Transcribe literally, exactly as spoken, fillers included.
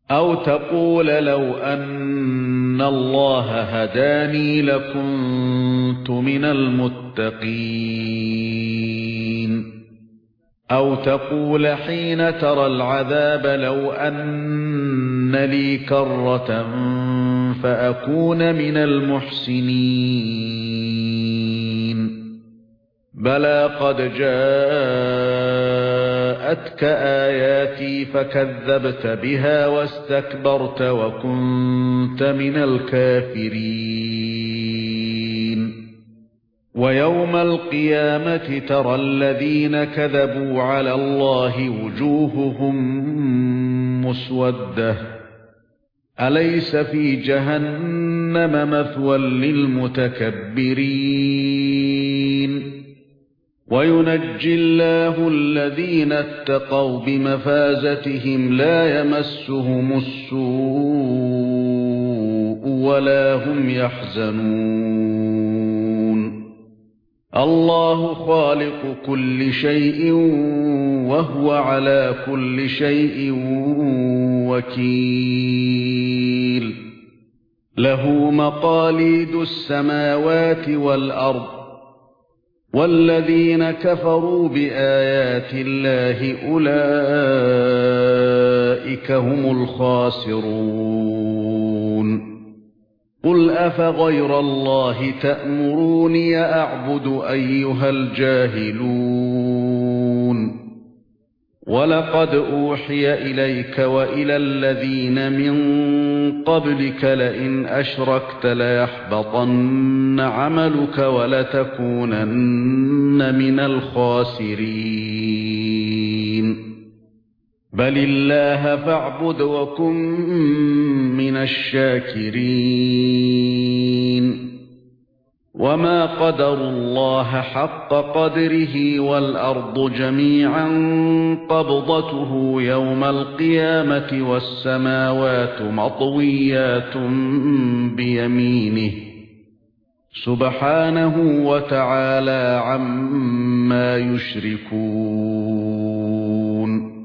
أو تقول لو أن الله هداني لكنت من المتقين. أو تقول حين ترى العذاب لو أن لي كرة فأكون من المحسنين. بلى قد جاءتك آياتي فكذبت بها واستكبرت وكنت من الكافرين. ويوم القيامة ترى الذين كذبوا على الله وجوههم مسودة أليس في جهنم مثوى للمتكبرين. وينجي الله الذين اتقوا بمفازتهم لا يمسهم السوء ولا هم يحزنون. الله خالق كل شيء وهو على كل شيء وكيل. له مقاليد السماوات والأرض والذين كفروا بآيات الله أولئك هم الخاسرون. قل أفغير الله تأمروني أعبد أيها الجاهلون. ولقد أوحي إليك وإلى الذين من قبلك لئن أشركت ليحبطن عملك ولتكونن من الخاسرين. بل الله فاعبد وكن من الشاكرين. وما قدروا الله حق قدره والأرض جميعا قبضته يوم القيامة والسماوات مطويات بيمينه سبحانه وتعالى عما يشركون.